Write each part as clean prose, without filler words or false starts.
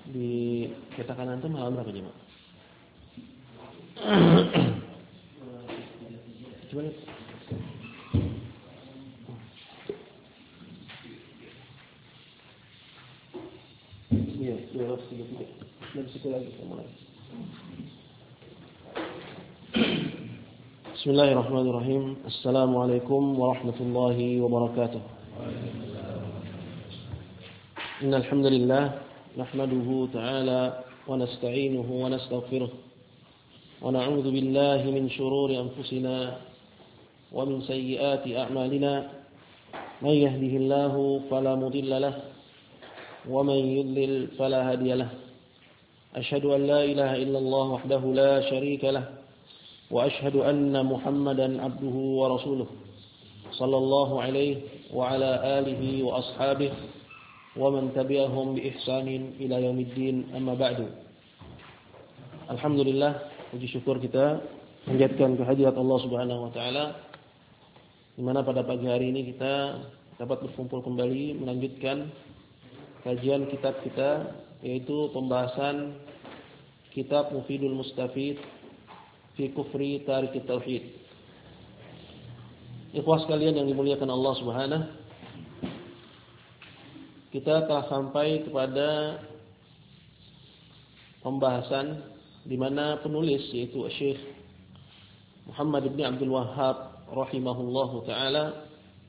Di cetakan antum halaman berapa Jemaah? Coba lihat. Iya, 233. Dan situ lagi kita mulai. Bismillahirrahmanirrahim. Assalamualaikum warahmatullahi wabarakatuh. Innal hamdalillah nahmaduhu ta'ala wa nasta'inuhu wa nastaghfiruh. Wa na'udzu billahi min shururi anfusina wa min sayyiati a'malina. May yahdihillahu fala mudilla lahu wa man yudlil fala hadiya lahu. Ashhadu an la ilaha illallah wahdahu la syarika lahu wa ashhadu anna Muhammadan abduhu wa rasuluh. Sallallahu alaihi wa ala alihi wa ashabihi wa man tabi'ahum bi ihsanin ila yaumiddin, amma ba'du. Alhamdulillah, puji syukur kita panjatkan kehadirat Allah Subhanahu wa taala, di mana pada pagi hari ini kita dapat berkumpul kembali melanjutkan kajian kitab kita, yaitu pembahasan kitab Mufidul Mustafid fi Kufri Tarikit Tauhid. Ikhwah sekalian yang dimuliakan Allah Subhanahu, kita telah sampai kepada pembahasan di mana penulis, yaitu Syekh Muhammad bin Abdul Wahhab rahimahullahu taala,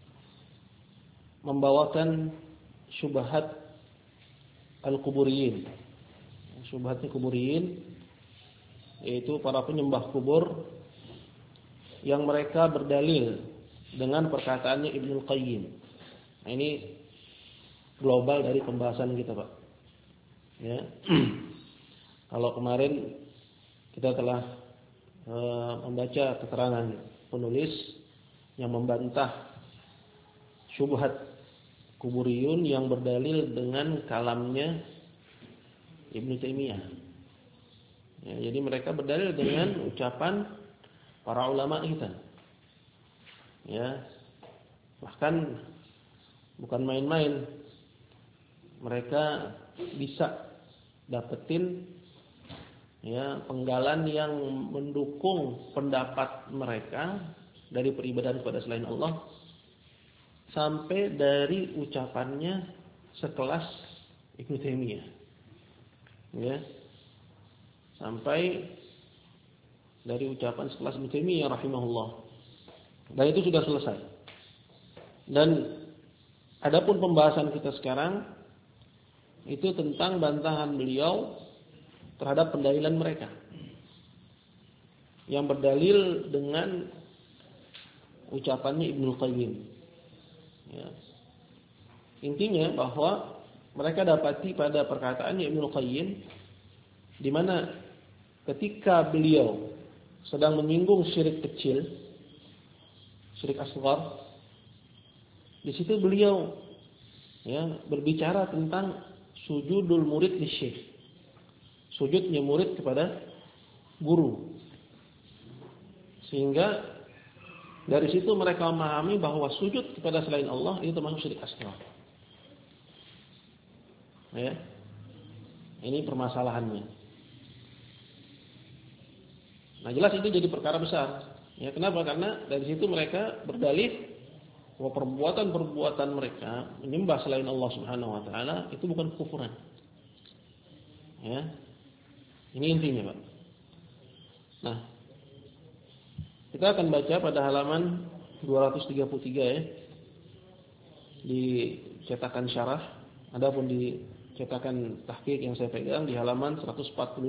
membawakan syubhat al-kuburiyin. Syubhatnya kuburiyin, yaitu para penyembah kubur yang mereka berdalil dengan perkataannya Ibnul Qayyim. Nah, ini global dari pembahasan kita, Pak. Ya. Kalau kemarin kita telah membaca keterangan penulis yang membantah syubhat kuburiyun yang berdalil dengan kalamnya Ibnu Taimiyah. Ya, jadi mereka berdalil dengan ucapan para ulama kita. Ya. Bahkan bukan main-main. Mereka bisa dapetin ya penggalan yang mendukung pendapat mereka dari peribadahan kepada selain Allah, sampai dari ucapannya sekelas Ibnu Taimiyah. Ya. Sampai dari ucapan sekelas Ibnu Taimiyah rahimahullah. Dan itu sudah selesai. Dan adapun pembahasan kita sekarang itu tentang bantahan beliau terhadap pendalilan mereka yang berdalil dengan ucapannya Ibnul Qayyim. Ya. Intinya bahwa mereka dapati pada perkataannya Ibnul Qayyim, di mana ketika beliau sedang menyinggung syirik kecil, syirik asghar, di situ beliau ya berbicara tentang sujudul murid li syekh, sujudnya murid kepada guru, sehingga dari situ mereka memahami bahwa sujud kepada selain Allah itu termasuk syirik asghar. Ya, ini permasalahannya. Nah, jelas itu jadi perkara besar. Ya, kenapa? Karena dari situ mereka berdalih bahwa perbuatan-perbuatan mereka menyembah selain Allah Subhanahu wa taala itu bukan kekufuran. Ya. Ini intinya, Pak. Nah, kita akan baca pada halaman 233 ya. Di cetakan syarah, adapun di cetakan tahqiq yang saya pegang di halaman 142.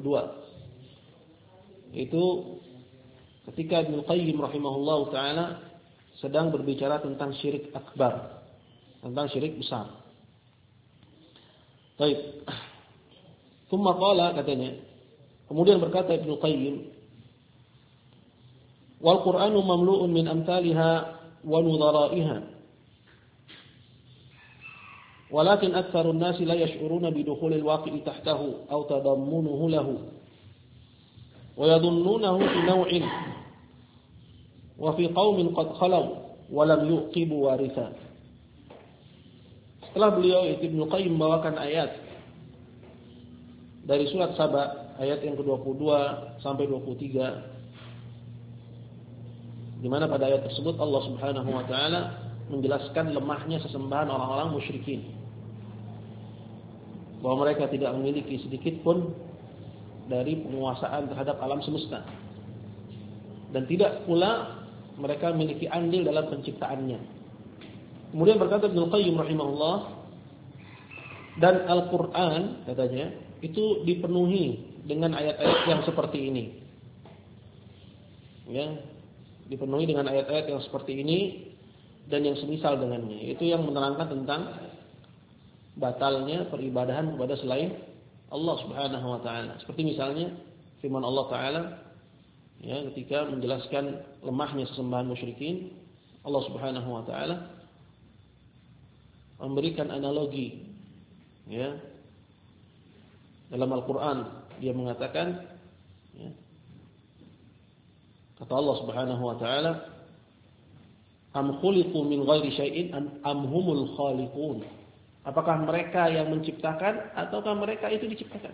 Itu ketika Ibnu Qayyim rahimahullahu taala sedang berbicara tentang syirik akbar, tentang syirik besar. Baik. Tsumma qala, katanya, kemudian berkata Ibnu Qayyim, wal Qur'anu mamlu'un min amsalha wa nudhara'iha. Walakin aktsarun nasi la yash'uruna bi dukhulil waqi'i tahtahu aw tadammunuhu lahu. Wa yadhunnunahu fi naw'in wa fi qaumin qad khalaw wa lam yuqibu waritha. Setelah beliau Ibnu Qayyim membawakan ayat dari surat Saba ayat yang ke-22 sampai 23, di mana pada ayat tersebut Allah Subhanahu wa taala menjelaskan lemahnya sesembahan orang-orang musyrikin, bahwa mereka tidak memiliki sedikit pun dari penguasaan terhadap alam semesta, dan tidak pula mereka memiliki andil dalam penciptaannya. Kemudian berkata Ibnu Qayyim rahimahullah, dan Al-Quran katanya itu dipenuhi dengan ayat-ayat yang seperti ini, ya, dipenuhi dengan ayat-ayat yang seperti ini dan yang semisal dengannya, itu yang menerangkan tentang batalnya peribadahan kepada selain Allah Subhanahu wa taala. Seperti misalnya firman Allah taala, ya, ketika menjelaskan lemahnya sesembahan musyrikin, Allah Subhanahu wa taala memberikan analogi, ya, dalam Al-Qur'an. Dia mengatakan, ya, kata Allah Subhanahu wa taala, am khuliqu min ghairi syai'in am humul khaliqun. Apakah mereka yang menciptakan ataukah mereka itu diciptakan?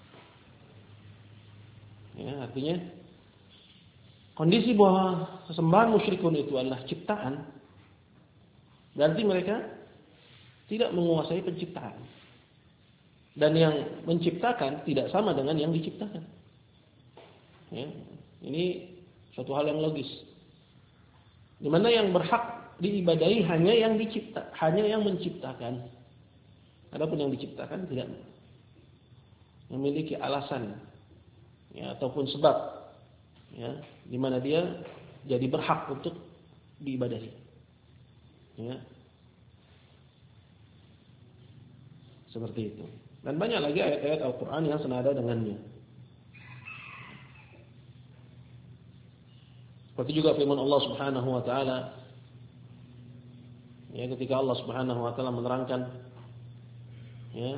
Ya, artinya kondisi bahwa sesembahan musyrikun itu adalah ciptaan, berarti mereka tidak menguasai penciptaan. Dan yang menciptakan tidak sama dengan yang diciptakan. Ya, ini suatu hal yang logis. Di mana yang berhak diibadahi hanya yang dicipta, hanya yang menciptakan. Adapun yang diciptakan tidak memiliki alasan, ya, ataupun sebab, ya, di mana dia jadi berhak untuk diibadahi. Ya. Seperti itu. Dan banyak lagi ayat-ayat Al-Quran yang senada dengannya. Seperti juga firman Allah Subhanahu wa taala, ya, ketika Allah Subhanahu wa taala menerangkan, ya,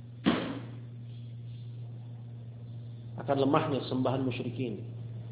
akan lemahnya sembahan musyrikin.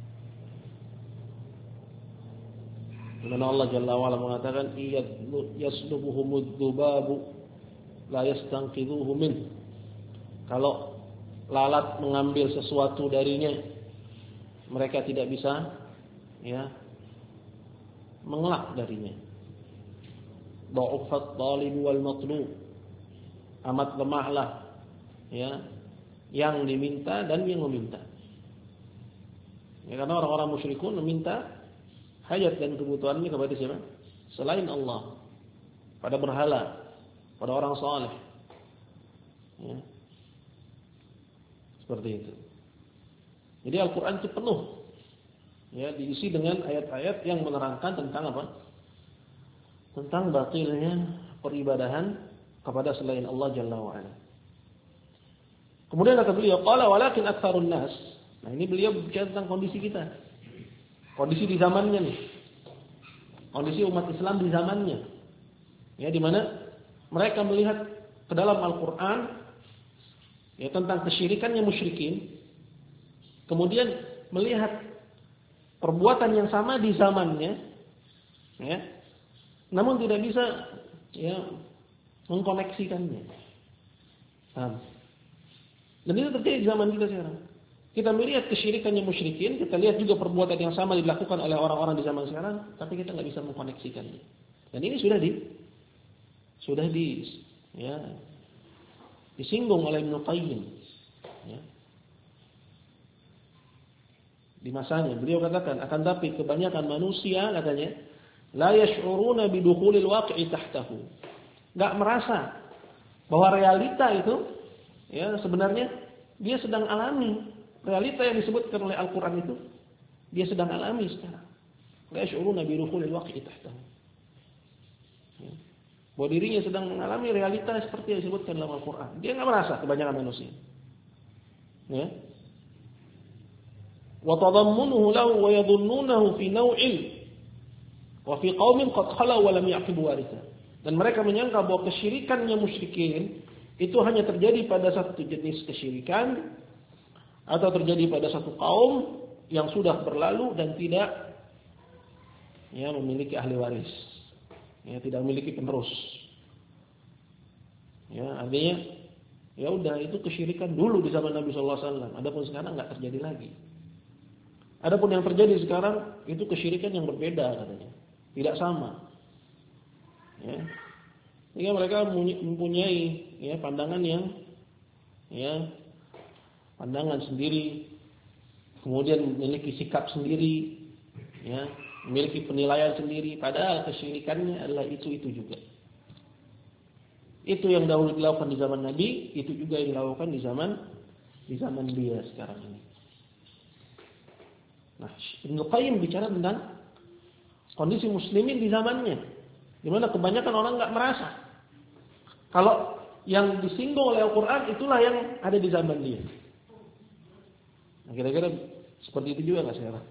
Di mana Allah Jalla wa Ala mengatakan, yaslubuhumudz dzubabu la yastanqidhuhu min. Kalau lalat mengambil sesuatu darinya, mereka tidak bisa, ya, mengelak darinya. Dha'ufat talib wal matlub. Amat lemahlah, ya, yang diminta dan yang meminta. Ya, karena orang-orang musyrikun meminta hajat dan kebutuhannya kepada siapa? Selain Allah, pada berhala, pada orang saleh. Ya. Seperti itu. Jadi Al-Quran itu penuh, ya, diisi dengan ayat-ayat yang menerangkan tentang apa? Tentang batilnya peribadahan kepada selain Allah Jalla wa Ala. Kemudian kata beliau, qala walakin aktsarun nas. Nah, ini beliau bicara tentang kondisi kita. Kondisi di zamannya nih. Kondisi umat Islam di zamannya. Ya, di mana mereka melihat ke dalam Al-Qur'an, ya, tentang kesyirikannya musyrikin. Kemudian melihat perbuatan yang sama di zamannya, ya. Namun tidak bisa, ya, mengkoneksikannya. Paham? Dan itu terjadi di zaman kita sekarang. Kita melihat kesyirikannya musyrikin, kita lihat juga perbuatan yang sama dilakukan oleh orang-orang di zaman sekarang, tapi kita nggak bisa mengkoneksikannya. Dan ini sudah disinggung oleh Ibnu Qayyim, ya. Di masanya beliau katakan, akan tapi kebanyakan manusia, katanya, la yash'uruna bidukhulil waqi'i tahtahu. Enggak merasa bahwa realita itu, ya, sebenarnya dia sedang alami. Realita yang disebutkan oleh Al-Quran itu dia sedang alami sekarang. La yash'uruna bidukhulil waqi'i tahtahu. Ya. Bahwa dirinya sedang mengalami realita seperti yang disebutkan dalam Al-Quran. Dia enggak merasa, kebanyakan manusia. Ya. Wa tadammunuhu lahu wa yadhunnunahu fi naw'il wa fi qaumin qad khala wa lam yaqibu waritha. Dan mereka menyangka bahwa kesyirikannya musyrikin itu hanya terjadi pada satu jenis kesyirikan atau terjadi pada satu kaum yang sudah berlalu dan tidak, ya, memiliki ahli waris, ya, tidak memiliki penerus. Ya, artinya, Ya udah, itu kesyirikan dulu di zaman Nabi sallallahu alaihi wasallam. Adapun sekarang enggak terjadi lagi. Adapun yang terjadi sekarang itu kesyirikan yang berbeda katanya. Tidak sama. Ya. Sehingga mereka mempunyai ya pandangan yang ya pandangan sendiri, kemudian memiliki sikap sendiri, ya, memiliki penilaian sendiri, padahal kesyirikannya adalah itu juga. Itu yang dahulu dilakukan di zaman Nabi, itu juga yang dilakukan di zaman dia sekarang ini. Nah, Ibnu Qayyim bicara tentang kondisi muslimin di zamannya, di mana kebanyakan orang enggak merasa kalau yang disinggung oleh Al-Quran itulah yang ada di zaman dia. Nah, kira-kira seperti itu juga nggak sekarang?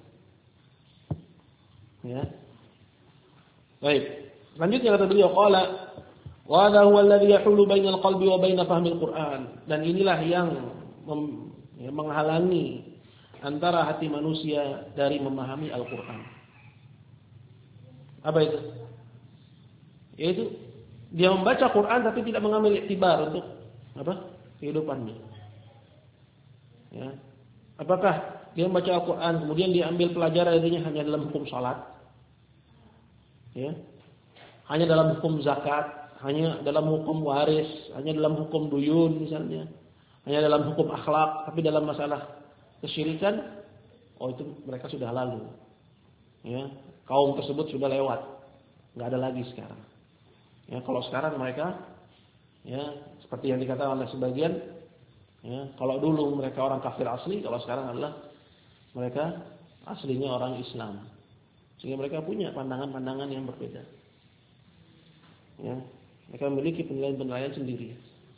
Ya. Baik. Lanjutnya kata beliau, qala wa hadha huwa alladhi yahulu bainal qalbi wa bain fahmil Qur'an. Dan inilah yang menghalangi antara hati manusia dari memahami Al-Quran. Apa itu? Yaitu dia membaca Quran tapi tidak mengambil iktibar untuk apa? Kehidupannya. Ya. Apakah dia membaca Al-Quran kemudian dia ambil pelajaran darinya hanya dalam hukum salat? Ya. Hanya dalam hukum zakat, hanya dalam hukum waris, hanya dalam hukum duyun misalnya, hanya dalam hukum akhlak, tapi dalam masalah kesyirikan, oh itu mereka sudah lalu. Ya, kaum tersebut sudah lewat. Enggak ada lagi sekarang. Ya, kalau sekarang mereka ya seperti yang dikatakan oleh sebagian, ya, kalau dulu mereka orang kafir asli, kalau sekarang adalah mereka aslinya orang Islam. Sehingga mereka punya pandangan-pandangan yang berbeda. Ya, mereka memiliki penilaian-penilaian sendiri.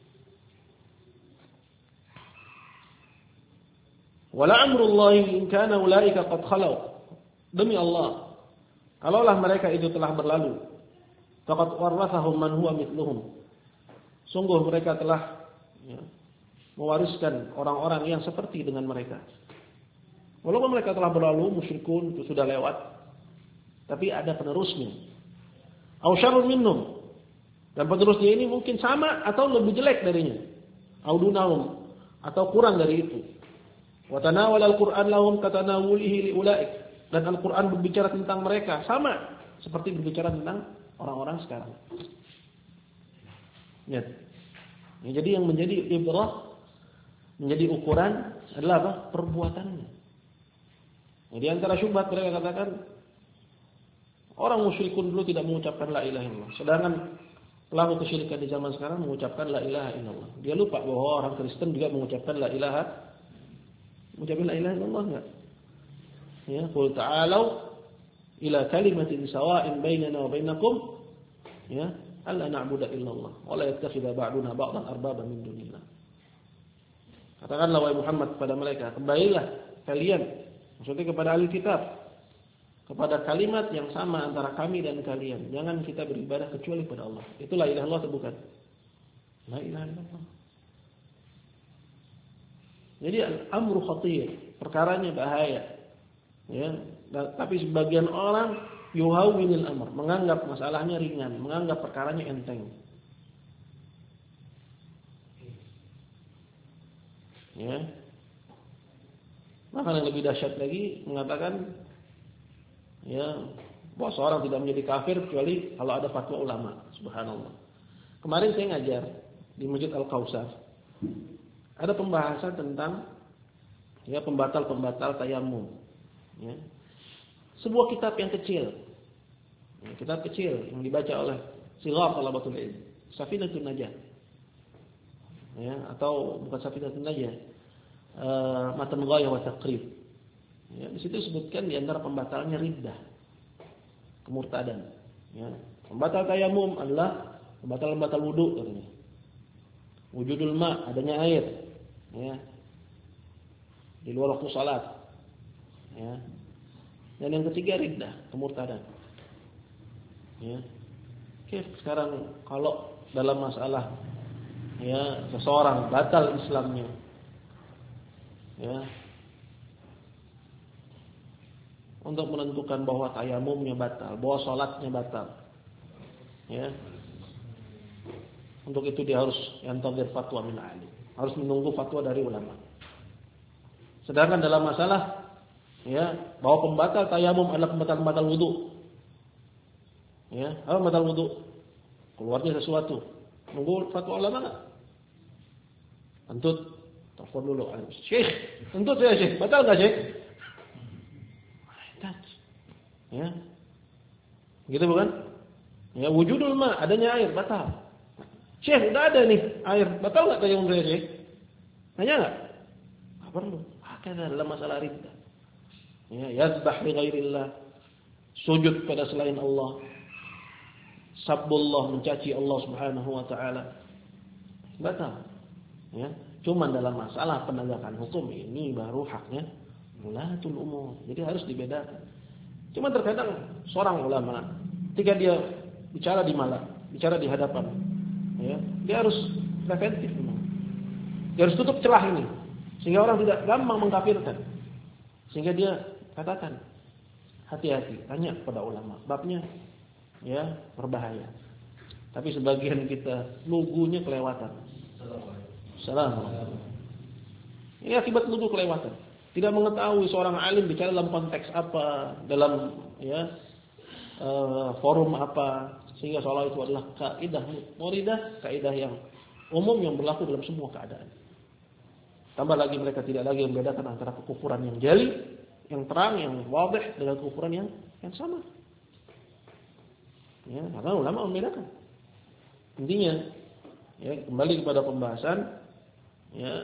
Wala amrullahi in kana ulaika qad khalau. Demi Allah, kalaulah mereka itu telah berlalu, faqad warathahum man huwa mithluhum. Sungguh mereka telah mewariskan orang-orang yang seperti dengan mereka. Walaupun mereka telah berlalu, musyrikun itu sudah lewat, tapi ada penerusnya. Aw syarrun minhum. Dan penerusnya ini mungkin sama atau lebih jelek darinya. Aw dunahum, atau kurang dari itu. Wa tanawala al-Qur'an lahum katanawulihi li ulaik. Dan Al-Qur'an berbicara tentang mereka sama seperti berbicara tentang orang-orang sekarang. Ya. Jadi yang menjadi ibrah, menjadi ukuran adalah apa? Perbuatannya. Jadi antara syubhat mereka katakan orang musyrikun dulu tidak mengucapkan la ilaha illallah. Sedangkan pelaku kesyirikan di zaman sekarang mengucapkan la ilaha illallah. Dia lupa bahwa orang Kristen juga mengucapkan la ilaha illallah enggak? Ya, qul ta'alu ila kalimatin sawa'in bainana wa bainakum ya, alla na'budu illallah wa la yattakhidha ba'duna ba'dan arbaban min dunillah. Katakanlah wahai Muhammad kepada mereka, kembalilah kalian, maksudnya kepada ahli kitab, kepada kalimat yang sama antara kami dan kalian. Jangan kita beribadah kecuali kepada Allah. Itu la ilaha illallah atau bukan? La ilaha illallah. Jadi al-amru khatir, perkaranya bahaya. Ya, tapi sebagian orang yuhawwinil amr, menganggap masalahnya ringan, menganggap perkaranya enteng. Ya. Maka yang lebih dahsyat lagi mengatakan ya, bahwa seorang tidak menjadi kafir kecuali kalau ada fatwa ulama. Subhanallah. Kemarin saya ngajar di Masjid Al-Kautsar. Ada pembahasan tentang ya pembatal-pembatal tayamum. Ya. Sebuah kitab yang kecil. Ya, kitab kecil yang dibaca oleh Sighar Talabatul Ilm, Safinatun Najah. Ya, atau bukan Safinatun Najah. Matan Ghayah wa Taqrib. Ya, di situ disebutkan di antara pembatalnya riddah, kemurtadan. Ya. Pembatal tayamum adalah pembatal wudu katanya. Wujudul ma, adanya air. Ya. Di luar waktu salat. Ya. Dan yang ketiga riddah, kemurtadan. Ya. Oke, sekarang kalau dalam masalah ya seseorang batal Islamnya. Ya. Untuk menentukan bahwa tayamumnya batal, bahwa salatnya batal. Ya. Untuk itu dia harus yantazir fatwa min alim. harus menunggu fatwa dari ulama. Sedangkan dalam masalah ya, bahwa pembatal tayamum adalah pembatal wudu. Ya, apa pembatal wudu? Keluarnya sesuatu. Nunggu fatwa ulama enggak? Entut, telepon dulu. Syekh, entut ya Syekh, batal enggak Syekh? Ya. Gitu bukan? Ya, wujudul ma, adanya air batal. Syekh, udah ada nih air, batal enggak tayamum saya Syekh? Nanya enggak? Enggak perlu. Hakada dalam masalah riddah. Ya, yadzbah li ghairillah. Sujud pada selain Allah. Sabbullah, mencaci Allah Subhanahu wa taala. Batal. Ya, cuman dalam masalah penegakan hukum ini baru haknya ulatul umur. Jadi harus dibedakan. Cuma terkadang seorang ulama ketika dia bicara di malam, bicara di hadapan, ya, dia harus preventif memang. Dia harus tutup celah ini sehingga orang tidak gampang mengkafirkan. Sehingga dia katakan, hati-hati, tanya kepada ulama. Babnya ya berbahaya. Tapi sebagian kita lugunya kelewatan. Assalamualaikum. Ini akibat lugu kelewatan. Tidak mengetahui seorang alim bicara dalam konteks apa, dalam ya forum apa, sehingga seolah itu adalah kaidah muridah, kaidah yang umum yang berlaku dalam semua keadaan. Tambah lagi mereka tidak lagi membedakan antara kekufuran yang jali, yang terang, yang wadih dengan kekufuran yang sama. Ya, karena ulama membedakan. Intinya, ya, kembali kepada pembahasan, ya,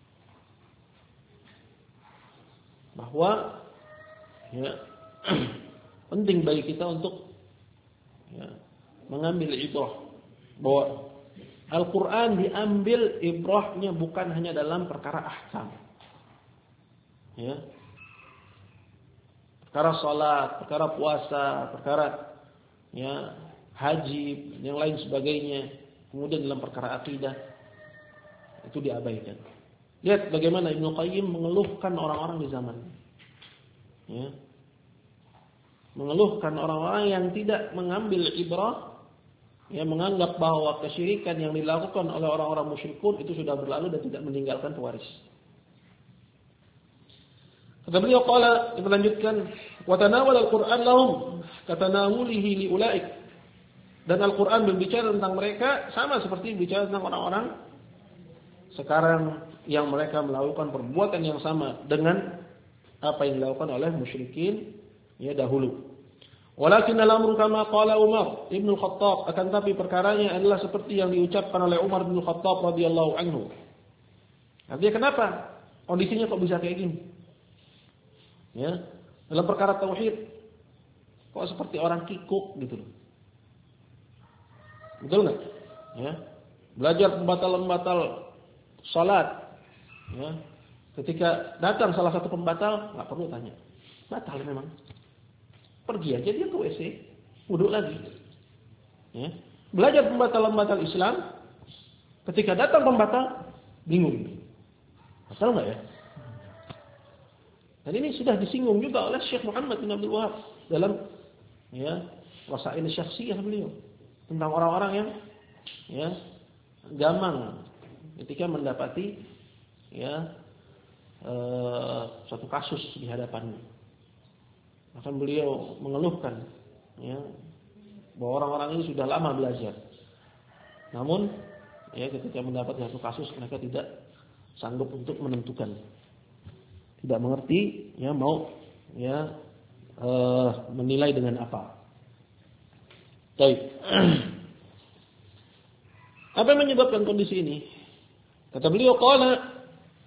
bahwa ya, penting bagi kita untuk ya, mengambil ibrah bahwa Al-Quran diambil ibrahnya bukan hanya dalam perkara ahkam, ya, perkara salat, perkara puasa, perkara ya haji, yang lain sebagainya. Kemudian dalam perkara akidah itu diabaikan. Lihat bagaimana Ibnu Qayyim mengeluhkan orang-orang di zaman, ya, mengeluhkan orang-orang yang tidak mengambil ibrah, ya, menganggap bahwa kesyirikan yang dilakukan oleh orang-orang musyrikun itu sudah berlalu dan tidak meninggalkan pewaris. Kata beliau, qala, kita lanjutkan, wa tanawala al-Qur'an lahum katanawulihi li ulaik. Dan Al-Qur'an berbicara tentang mereka sama seperti berbicara tentang orang-orang sekarang yang mereka melakukan perbuatan yang sama dengan apa yang dilakukan oleh musyrikin ya dahulu. Walakin al-amru kama qala Umar Ibn Khattab, akan tapi perkaranya adalah seperti yang diucapkan oleh Umar bin Khattab radhiyallahu anhu. Artinya kenapa kondisinya kok bisa kayak gini? Ya, dalam perkara tauhid kok seperti orang kikuk gitu loh. Betul enggak? Ya. Belajar pembatal-pembatal salat, ya. Ketika datang salah satu pembatal, enggak perlu tanya. Batal memang. Pergi aja dia ke WC, wudu lagi. Ya. Belajar pembatal-pembatal Islam, ketika datang pembatal, bingung. Batal enggak ya? Dan ini sudah disinggung juga oleh Syekh Muhammad bin Abdul Wahab dalam ya Rasail Syakhsiyah beliau tentang orang-orang yang ya gamang ketika mendapati ya suatu kasus di hadapannya. Maka beliau mengeluhkan ya bahwa orang-orang ini sudah lama belajar. Namun ya ketika mendapat satu kasus mereka tidak sanggup untuk menentukan. Tidak mengerti ya mau ya menilai dengan apa. Baik. Apa yang menyebabkan kondisi ini? Kata beliau, qala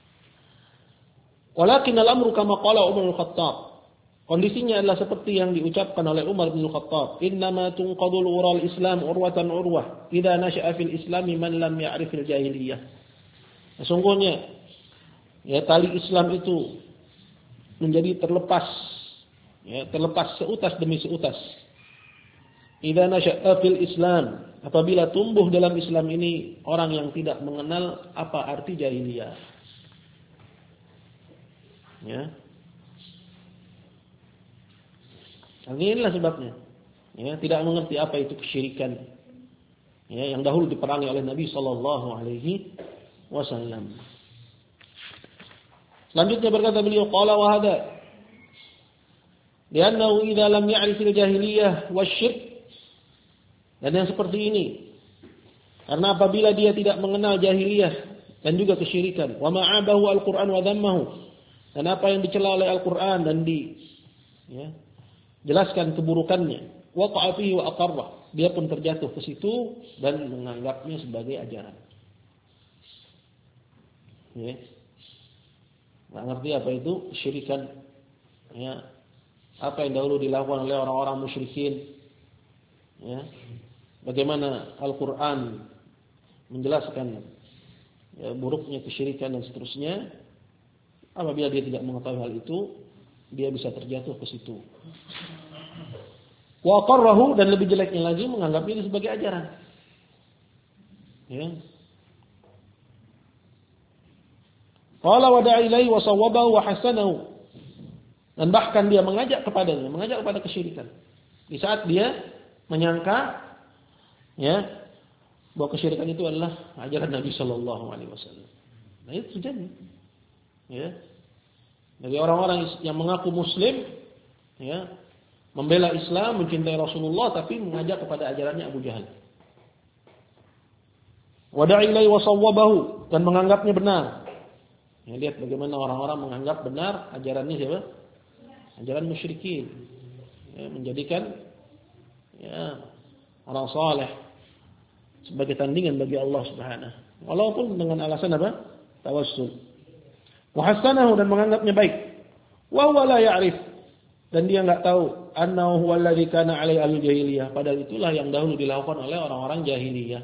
walakin al-amru kama qala Umar bin Khattab. Kondisinya adalah seperti yang diucapkan oleh Umar bin Khattab, innama tunqadul ural Islam urwatan urwah idza nasha'a fil Islami man lam ya'rif al jahiliyah. Sesungguhnya ya tali Islam itu menjadi terlepas, ya, terlepas seutas demi seutas. Idza nasha'a fil Islam, apabila tumbuh dalam Islam ini orang yang tidak mengenal apa arti jahiliyah. Ya. Inilah sebabnya. Ya, tidak mengerti apa itu kesyirikan. Ya, yang dahulu diperangi oleh Nabi sallallahu alaihi wasallam. Selanjutnya berkata beliau, qala wa hadha li'annahu idza lam ya'rif al-jahiliyah wasyirk, dan yang seperti ini karena apabila dia tidak mengenal jahiliyah dan juga kesyirikan, wa ma'abahu al-Qur'an wa dhammahu, dan apa yang dicela oleh Al-Qur'an dan jelaskan keburukannya, waqa'a fihi wa aqarra, dia pun terjatuh ke situ dan menganggapnya sebagai ajaran. Ya. Nggak ngerti apa itu kesyirikan. Ya. Apa yang dahulu dilakukan oleh orang-orang musyrikin. Ya. Bagaimana Al-Qur'an menjelaskan buruknya kesyirikan dan seterusnya. Apabila dia tidak mengetahui hal itu, dia bisa terjatuh ke situ. Wa qarrahu, dan lebih jeleknya lagi menganggap ini sebagai ajaran. Ya. Qala wa da'a ilaihi wa sawwabahu wa hasanahu, dan bahkan dia mengajak kepada kesyirikan. Di saat dia menyangka bahwa kesyirikan itu adalah ajaran Nabi sallallahu alaihi wasallam. Nah, itu terjadi. Ya. Dari orang-orang yang mengaku muslim, membela Islam, mencintai Rasulullah, tapi mengajak kepada ajarannya Abu Jahal. Wada'i ilaihi wa sawwabahu, dan menganggapnya benar. Ya, lihat bagaimana orang-orang menganggap benar ajarannya siapa? Ajaran musyrikin. Ya, menjadikan orang saleh sebagai tandingan bagi Allah Subhanahu. Walaupun dengan alasan apa? Tawassul. Wa hasanahu, dan menganggapnya baik. Wa huwa la ya'rif, dan dia enggak tahu annahu huwa alladhi kana 'alaihi al-jahiliyah, padahal itulah yang dahulu dilakukan oleh orang-orang jahiliyah.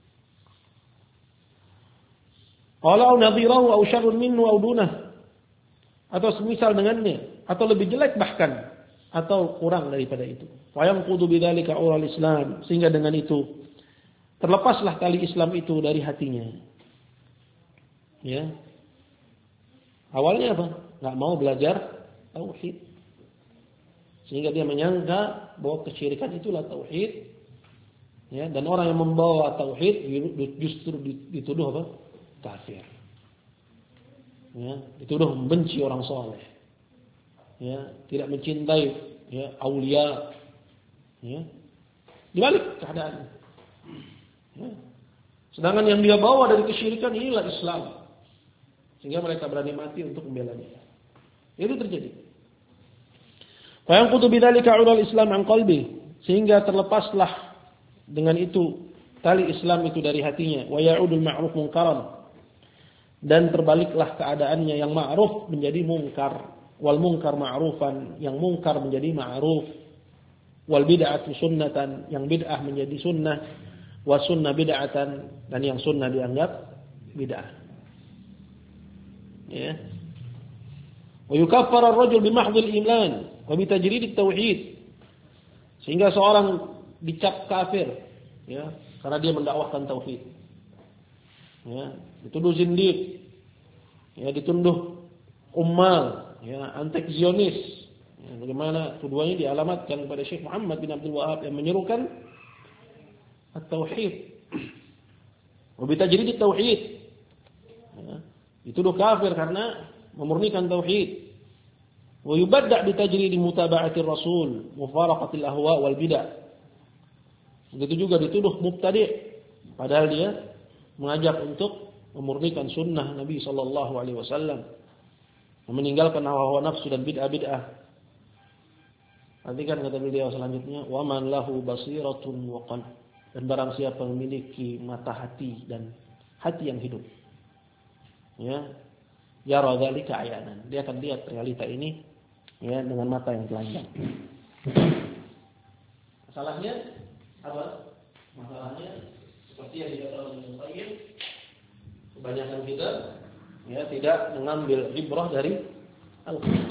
Qala nadhirahu aw syarrun minhu aw dunah, atau semisal dengannya, atau lebih jelek bahkan, atau kurang daripada itu. Wa yanqudu bidzalika ural Islam, sehingga dengan itu terlepaslah tali Islam itu dari hatinya. Ya. Awalnya apa? Enggak mau belajar tauhid. Sehingga dia menyangka bahwa kesyirikan itulah tauhid. Ya, dan orang yang membawa tauhid justru dituduh apa? Kafir. Ya, dituduh membenci orang saleh. Ya, tidak mencintai aulia. Ya. Dibalik keadaan. Ya. Sedangkan yang dia bawa dari kesyirikan inilah Islam. Sehingga mereka berani mati untuk membela dia. Itu terjadi. Fa yanqutu bidzalika 'ural Islam an qalbi, sehingga terlepaslah dengan itu tali Islam itu dari hatinya. Wa ya'udul ma'ruf munkaran, dan terbaliklah keadaannya, yang ma'ruf menjadi mungkar, wal munkar ma'rufan, yang mungkar menjadi ma'ruf, wal bid'atu sunnatan, yang bid'ah menjadi sunnah, wa sunnah bid'atan, dan yang sunnah dianggap bid'ah. Ya. Wa yukaffar ar-rajul bi mahdhil iman wa bi tajrid at-tauhid, sehingga seorang dicap kafir karena dia mendakwahkan tauhid. Dituduh zindiq, dituduh ummal, antek-zionis. Bagaimana tuduhannya dialamatkan kepada Syekh Muhammad bin Abdul Wahhab yang menyerukan at-tauhid. Wa bi tajrid at-tauhid. Dituduh kafir karena memurnikan tauhid. Wa yubadda' bi tajrid mutaba'atir rasul, mufaraqatil ahwa wal bid'ah. Begitu juga dituduh mubtadi', padahal dia mengajak untuk memurnikan sunnah Nabi sallallahu alaihi wasallam, meninggalkan hawa nafsu dan bid'ah-bid'ah. Nanti kan kata beliau selanjutnya, wa man lahu basiratun wa qalb, dan barang siapa memiliki mata hati dan hati yang hidup, yara dzalika ayanan, dia akan lihat realita ini dengan mata yang telanjang. Masalahnya apa? Masalahnya seperti yang dikatakan oleh Ibnu Qayyim, kebanyakan kita tidak mengambil ibrah dari Al-Qur'an.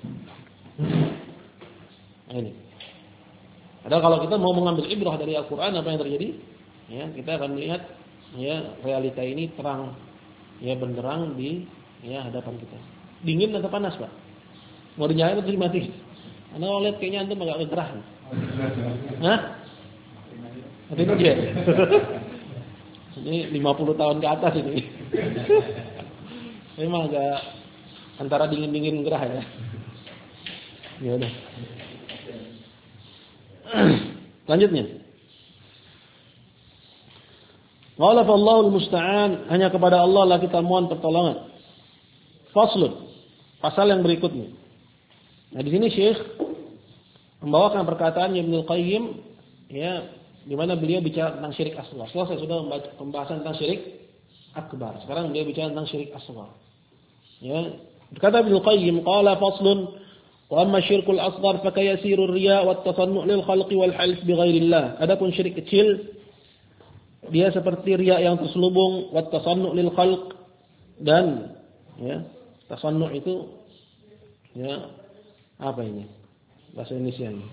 Ini. Padahal kalau kita mau mengambil ibrah dari Al-Qur'an, apa yang terjadi? Kita akan melihat realita ini terang, benderang di hadapan kita. Dingin atau panas, Pak? Mau dinyalain atau dimatikan? Anda kalau lihat kayaknya antum agak gerah. Hah? Matiin aja. Ini 50 tahun ke atas ini. Memang agak antara dingin-dingin gerah ya. Ya udah. Selanjutnya. Qala fallahul musta'an, hanya kepada Allah lah kita mohon pertolongan. Faslun, pasal yang berikutnya. Nah, di sini Syekh membawakan perkataan Ibnu Qayyim ya, di mana beliau bicara tentang syirik asghar. Saya sudah membaca pembahasan tentang syirik akbar. Sekarang beliau bicara tentang syirik asghar. Ya, berkata Ibnu Qayyim, qala faslun, wa amma syirkul asghar fa kayasiru riya' wat tasannu' lil khalqi wal half bi ghairillah. Adapun syirik kecil dia seperti riya yang terselubung, wat tasannu' lil khalq, dan ya, tasannu' itu ya apa ini? Bahasa Indonesia ini.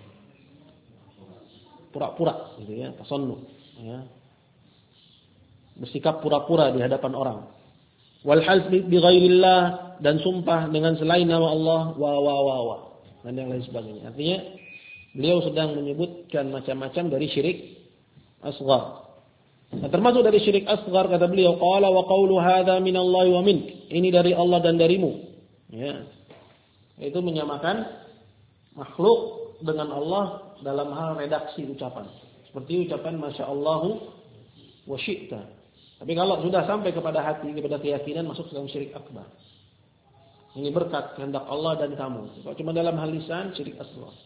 Pura-pura gitu ya, tasannu' ya. Bersikap pura-pura di hadapan orang. Wal half bi ghairillah, dan sumpah dengan selain nama Allah, wa dan yang lain sebagainya. Artinya beliau sedang menyebutkan macam-macam dari syirik asghar. Nah, termasuk dari syirik asghar kata beliau, qala wa qawlu hadza minallahi wa mink. Ini dari Allah dan darimu. Ya. Itu menyamakan makhluk dengan Allah dalam hal redaksi ucapan. Seperti ucapan masyaallahu wa syi'ta. Tapi kalau sudah sampai kepada hati, kepada keyakinan, masuk dalam syirik akbar. Ini berkat kehendak Allah dan kamu. Kalau cuma dalam hal lisan, syirik asghar.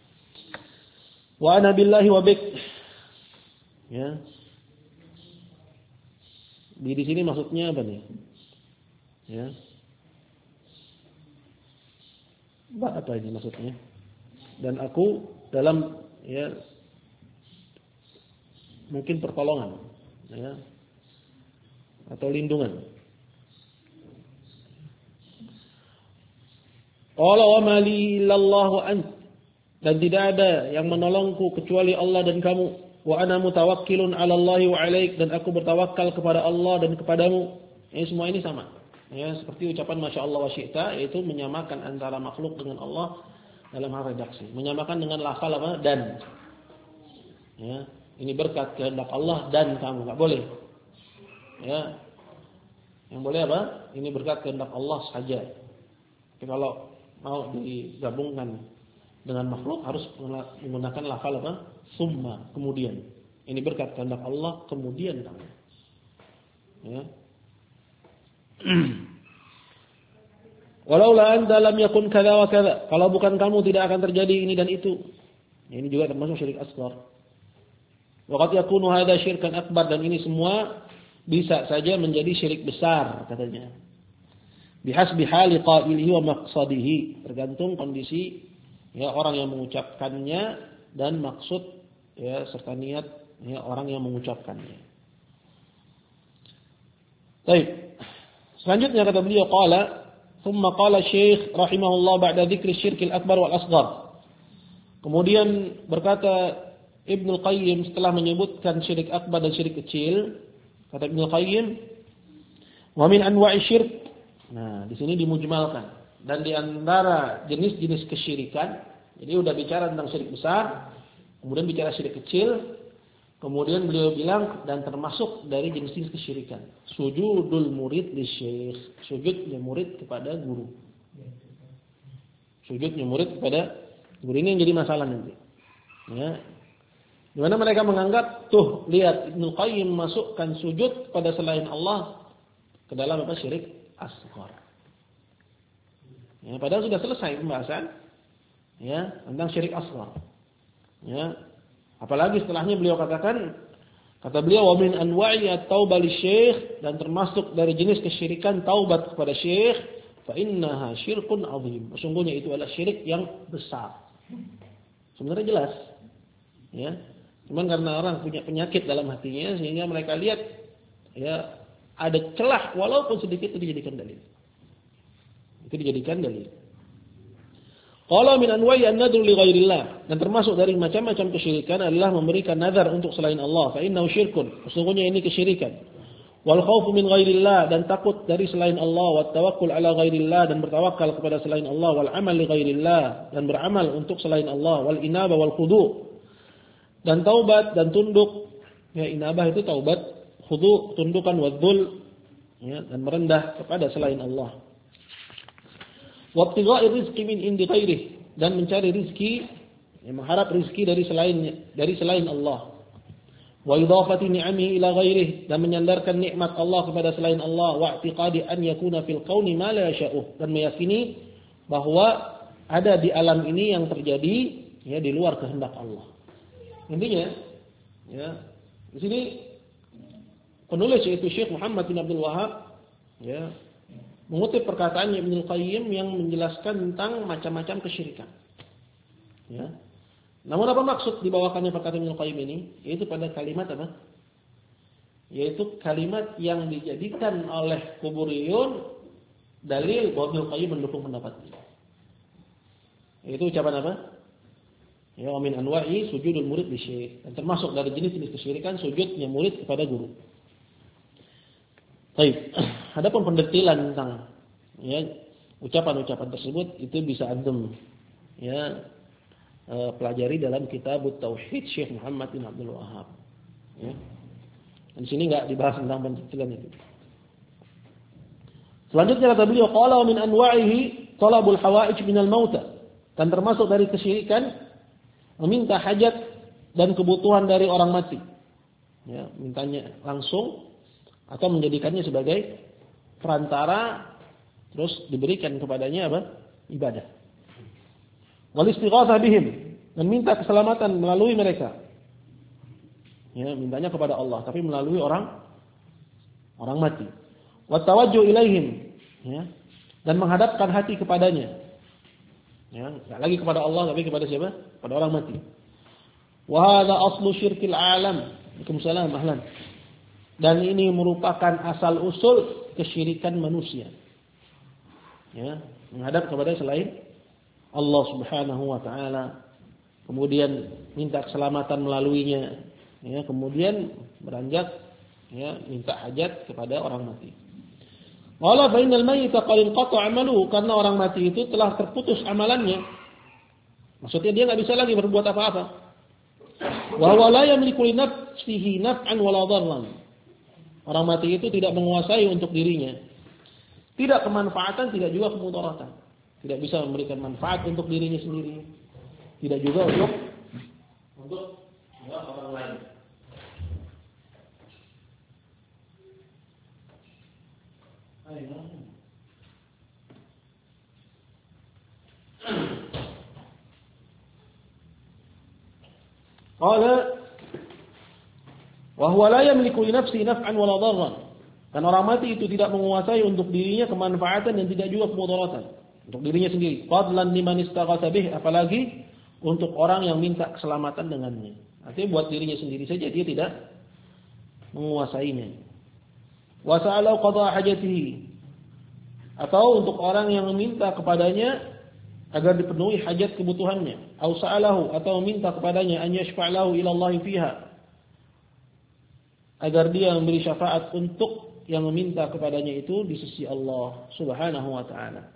Wa ana billahi wa bik. Ya. Di sini maksudnya apa nih? Ya. Apa ini maksudnya? Dan aku dalam ya mungkin pertolongan, ya, atau lindungan. Qala wa ma li illallahu ant, dan tidak ada yang menolongku kecuali Allah dan kamu. Wa ana mutawakkilun 'ala Allahi wa 'alaik, dan aku bertawakal kepada Allah dan kepadamu. Semua ini sama. Ya, seperti ucapan masyaallah wa syi'ta, yaitu menyamakan antara makhluk dengan Allah dalam hal redaksi. Menyamakan dengan lafal apa? Dan. Ya, ini berkat kehendak Allah dan kamu. Enggak boleh. Ya. Yang boleh apa? Ini berkat kehendak Allah saja. Tapi kalau mau digabungkan dengan makhluk harus menggunakan lafal apa? Summa, kemudian. Ini berkat kehendak Allah, kemudian kamu. Ya. Walaula anta lam yakun kadza wa kadza. Kalau bukan kamu tidak akan terjadi ini dan itu. Ini juga termasuk syirik asghar. Wa qad yakunu hadza syirkan akbar, dan ini semua bisa saja menjadi syirik besar katanya. Bihasbi hali qailihi wa maqsadihi, tergantung kondisi ya orang yang mengucapkannya dan maksud ya serta niat ya orang yang mengucapkannya. Baik. Selanjutnya kata beliau qala, thumma qala Syekh rahimahullah ba'da dzikri syirkil akbar wal asghar. Kemudian berkata Ibnu Qayyim setelah menyebutkan syirik akbar dan syirik kecil, kata Ibnu Qayyim, wa min anwa'i syirk. Nah, di sini dimujmalkan. Dan di antara jenis-jenis kesyirikan, jadi udah bicara tentang syirik besar, kemudian bicara syirik kecil, kemudian beliau bilang dan termasuk dari jenis-jenis kesyirikan, sujudul murid li syekh, sujudnya murid kepada guru. Sujudnya murid kepada guru, ini yang jadi masalah nanti. Ya. Di mana mereka menganggap, tuh lihat Ibnu Qayyim masukkan sujud pada selain Allah ke dalam apa? Syirik asghar. Ya, padahal sudah selesai pembahasan ya tentang syirik asghar. Ya. Apalagi setelahnya beliau katakan, kata beliau wa min anwa'i at-taubah lisyekh, dan termasuk dari jenis kesyirikan taubat kepada syekh, fa innaha syirkun 'azim. Sesungguhnya itu adalah syirik yang besar. Sebenarnya jelas. Ya. Cuman karena orang punya penyakit dalam hatinya sehingga mereka lihat ya ada celah walaupun sedikit itu dijadikan dalil. Itu dijadikan dalil. Qala min anwa'i an-nadru li ghairillah, dan termasuk dari macam-macam kesyirikan adalah memberikan nazar untuk selain Allah. Fa innahu syirkun. Sesungguhnya ini kesyirikan. Wal khaufu min ghairillah, dan takut dari selain Allah, wat tawakkul ala ghairillah, dan bertawakal kepada selain Allah, wal amal li ghairillah, dan beramal untuk selain Allah, wal inaba wal khudu', dan taubat dan tunduk. Ya, inabah itu taubat, khudu' tundukan, wadzul ya, dan merendah kepada selain Allah. Wa ibtigha'i rizqi min indi ghairihi, dan mencari rizki, ya, mengharap rizki dari selain Allah. Wa idhafati ni'amihi ila ghairihi, dan menyandarkan nikmat Allah kepada selain Allah. Wa i'tiqadi an yakuna fil kauni ma la yasha'u, dan meyakini bahwa ada di alam ini yang terjadi, ya, di luar kehendak Allah. Intinya, ya, di sini penulis yaitu Syekh Muhammad bin Abdul Wahhab, ya, mengutip perkataan Ibnu Qayyim yang menjelaskan tentang macam-macam kesyirikan. Ya. Namun apa maksud dibawakannya perkataan Ibnu Qayyim ini? Yaitu pada kalimat apa? Yaitu kalimat yang dijadikan oleh kuburiyun dalil bahwa Ibnu Qayyim mendukung pendapatnya. Yaitu ucapan apa? Ya, min anwa'i sujudul murid li syekh. Dan termasuk dari jenis-jenis kesyirikan sujudnya murid kepada guru. Baik. Adapun pendetilan tentang, ya, ucapan-ucapan tersebut itu bisa antum, ya, pelajari dalam kitab Tauhid Syekh Muhammad bin Abdul Wahhab. Ya. Dan sini enggak dibahas tentang pendetilan itu. Selanjutnya kata beliau, qala min anwa'ihi talabul hawaij minal mauta. Dan termasuk dari kesyirikan meminta hajat dan kebutuhan dari orang mati. Ya, mintanya langsung atau menjadikannya sebagai perantara terus diberikan kepadanya apa? Ibadah. Wal istighatsah bihim, dan minta keselamatan melalui mereka. Ya, mintanya kepada Allah tapi melalui orang mati. Wa tawajjuh ilaihim, ya, dan menghadapkan hati kepadanya. Ya, enggak lagi kepada Allah tapi kepada siapa? Pada orang mati. Wa hadza aslu syirkil alam. Waalaikumsalam ahlan. Dan ini merupakan asal usul kesyirikan manusia. Ya, menghadap kepada selain Allah Subhanahu wa taala, kemudian minta keselamatan melaluinya, ya, kemudian beranjak, ya, minta hajat kepada orang mati. Wala fa innal mayyita qad inqata'a 'amaluhu, karena orang mati itu telah terputus amalannya. Maksudnya dia enggak bisa lagi berbuat apa-apa. Wa huwa la yamliku li nafsihi naf'an wala dharran. Orang mati itu tidak menguasai untuk dirinya. Tidak kemanfaatan, tidak juga kemudaratan. Tidak bisa memberikan manfaat untuk dirinya sendiri. Tidak juga untuk ya, orang lain. Ayo. Qala wa huwa la yamliku li nafsihi naf'an wala dharran. Dan orang mati itu tidak menguasai untuk dirinya kemanfaatan dan tidak juga kemudaratan. Untuk dirinya sendiri. Fadlan liman istaghatsa bih, apalagi untuk orang yang minta keselamatan dengannya. Artinya buat dirinya sendiri saja dia tidak menguasainya. Wa sa'alau qada hajatihi, atau untuk orang yang meminta kepadanya agar dipenuhi hajat kebutuhannya. Au sa'alahu, atau meminta kepadanya an yashfa'lahu ila Allah fiha, agar dia memberi syafaat untuk yang meminta kepadanya itu di sisi Allah Subhanahu wa taala.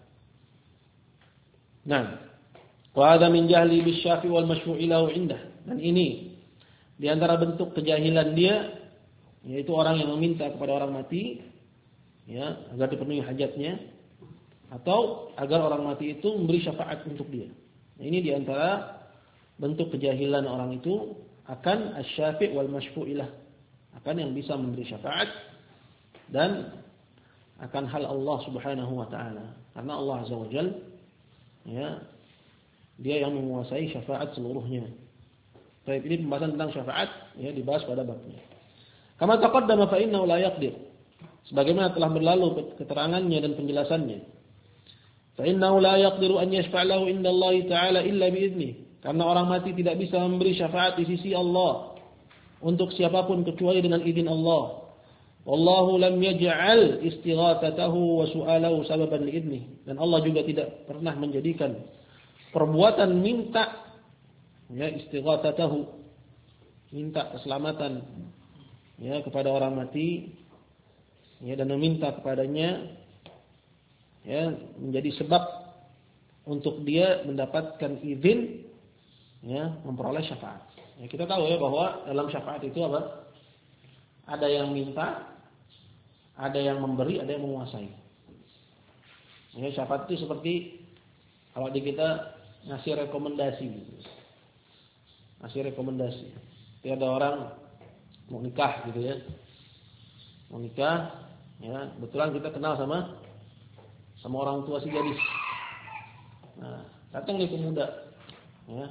Nah, wa hadza min jahli bisyafi wal masyfu'i lahu indah. Dan ini di antara bentuk kejahilan dia, yaitu orang yang meminta kepada orang mati, ya, agar dipenuhi hajatnya, atau agar orang mati itu memberi syafaat untuk dia. Nah, ini di antara bentuk kejahilan orang itu akan asy-syafi' wal masyfu'i lah, akan yang bisa memberi syafaat dan akan hal Allah Subhanahu wa taala. Karena Allah Azza wa Jalla, ya, dia yang menguasai syafaat seluruhnya. Baik, ini pembahasan tentang syafaat, ya, dibahas pada babnya. Kama taqaddama fa innahu la yaqdir. Sebagaimana telah berlalu keterangannya dan penjelasannya. Fa innahu la yaqdiru an yashfa'a lahu inda Allah taala illa bi idzni. Karena orang mati tidak bisa memberi syafaat di sisi Allah untuk siapapun kecuali dengan izin Allah. Wallahu lam yaj'al istighatsatahu wa su'alahu sababan li'idnih. Dan Allah juga tidak pernah menjadikan perbuatan minta, ya, istighatsatahu, minta keselamatan, ya, kepada orang mati, ya, dan meminta kepadanya, ya, menjadi sebab untuk dia mendapatkan izin, ya, memperoleh syafaat. Ya, kita tahu, ya, bahwa dalam syafaat itu apa? Ada yang minta, Ada yang memberi, ada yang menguasai. Ya, syafaat itu seperti kalau di kita ngasih rekomendasi. Ngasih rekomendasi. Jadi ada orang mau nikah gitu ya. Mau nikah, ya, kebetulan kita kenal sama orang tua si gadis. Nah, datang nih pemuda. Ya.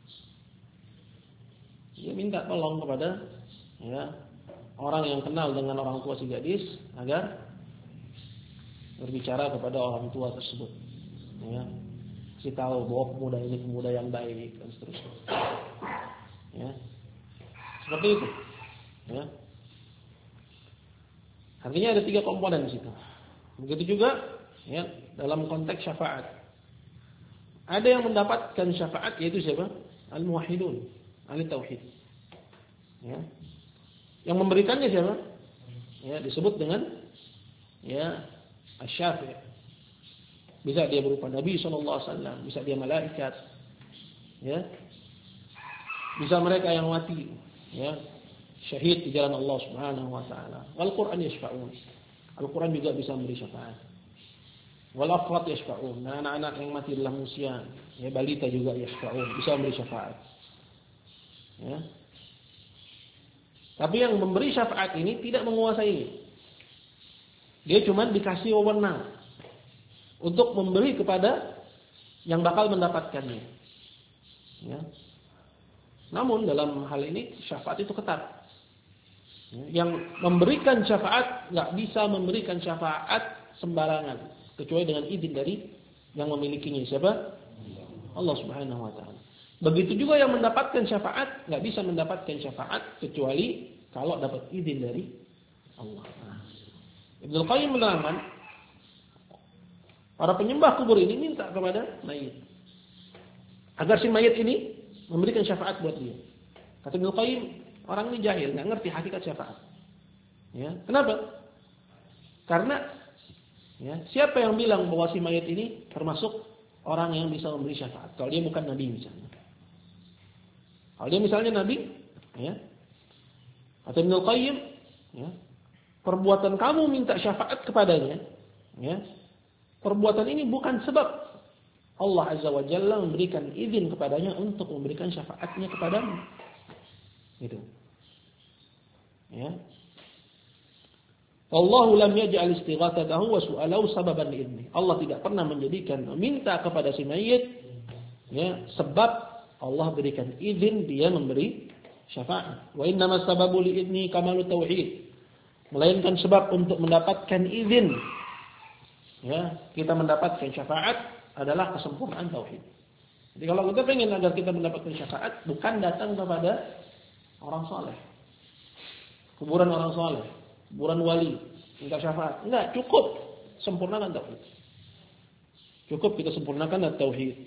Dia minta tolong kepada ya, orang yang kenal dengan orang tua si gadis agar berbicara kepada orang tua tersebut, ya, kasih tahu bahwa pemuda ini pemuda yang baik dan seterusnya, ya, seperti itu, ya. Artinya ada 3 komponen di situ. Begitu juga, ya, dalam konteks syafaat. Ada yang mendapatkan syafaat yaitu siapa? Al-muwahhidun, ahli tauhid. Ya. Yang memberikannya siapa? Ya, disebut dengan ya asy-syafi'. Bisa dia berupa Nabi SAW, bisa dia malaikat, ya. Bisa mereka yang mati, ya, syahid di jalan Allah Subhanahu wa taala. Wal Qur'an yashfa'un. Al-Qur'an juga bisa memberi syafaat. Wal afrat yashfa'un. Nah, anak-anak yang mati dalam usia, ya, balita juga yashfa'un, bisa memberi syafaat. Ya. Tapi yang memberi syafaat ini tidak menguasai. Dia cuma dikasih wewenang untuk memberi kepada yang bakal mendapatkannya. Ya. Namun dalam hal ini syafaat itu ketat. Yang memberikan syafaat nggak bisa memberikan syafaat sembarangan kecuali dengan izin dari yang memilikinya. Siapa? Allah Subhanahu wa taala. Begitu juga yang mendapatkan syafaat nggak bisa mendapatkan syafaat kecuali kalau dapat izin dari Allah. Ibnu Qayyim menerangkan, para penyembah kubur ini minta kepada mayit agar si mayit ini memberikan syafaat buat dia. Kata Ibnu Qayyim, orang ini jahil, nggak ngerti hakikat syafaat. Ya, kenapa? Karena ya, siapa yang bilang bahwa si mayit ini termasuk orang yang bisa memberi syafaat? Kalau dia bukan nabi misalnya. Kalau dia misalnya nabi, ya, kata Ibnu Qayyim, ya, perbuatan kamu minta syafaat kepadanya, ya, perbuatan ini bukan sebab Allah Azza wa Jalla memberikan izin kepadanya untuk memberikan syafaatnya kepadamu. Gitu. Ya. Allahu lam yaj'al istighatsatahu wa su'alahu sababan li'idni. Allah tidak pernah menjadikan meminta kepada si mayit, ya, sebab Allah berikan izin dia memberi syafaat. Wa innamas sababu li'idni kamalut tauhid. Melainkan sebab untuk mendapatkan izin, ya, kita mendapatkan syafaat adalah kesempurnaan tauhid. Jadi kalau kita ingin agar kita mendapatkan syafaat, bukan datang kepada orang saleh, kuburan orang saleh, kuburan wali, minta syafaat. Enggak, cukup sempurnakan tauhid. Cukup kita sempurnakan tauhid.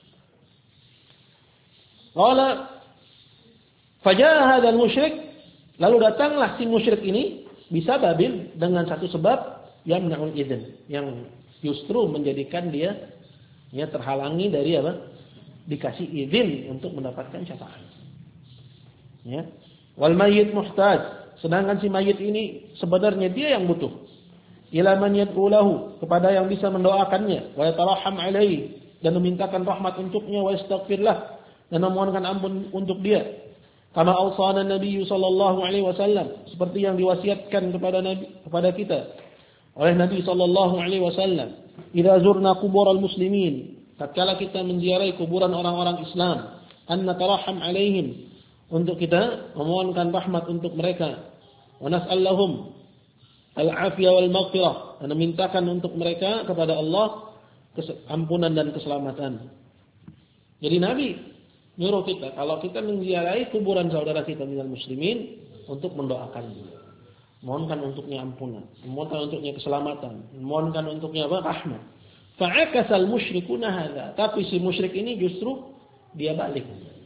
Qala faja'a hadzal musyrik, lalu datanglah si musyrik ini bisa babil dengan satu sebab yang mena'ul izin, yang justru menjadikan dia, ya, terhalangi dari apa? Dikasih izin untuk mendapatkan syafaat. Ya. Wal mayyit muhtaj, sedangkan si mayit ini sebenarnya dia yang butuh. Ila man yad'u lahu, kepada yang bisa mendoakannya, wa yataraham alaihi, dan memintakan rahmat untuknya, wa yastaghfirlah, dan memohonkan ampun untuk dia. Kama awsana Nabi sallallahu alaihi wasallam, seperti yang diwasiatkan kepada kita oleh Nabi sallallahu alaihi wasallam, idza zurna qubural muslimin, tatkala kita menziarahi kuburan orang-orang Islam, an nataraham alaihim, untuk kita memohonkan rahmat untuk mereka, wa nas'al lahum al-afiyah wal maghfirah, dan memintakan untuk mereka kepada Allah ampunan dan keselamatan. Jadi Nabi nyuruh kita kalau kita menziarahi kuburan saudara kita minal muslimin untuk mendoakan dia, mohonkan untuknya ampunan, mohonkan untuknya keselamatan, mohonkan untuknya apa? Rahmat. Fa'akasal musyrikuna hadza, tapi si musyrik ini justru dia balik.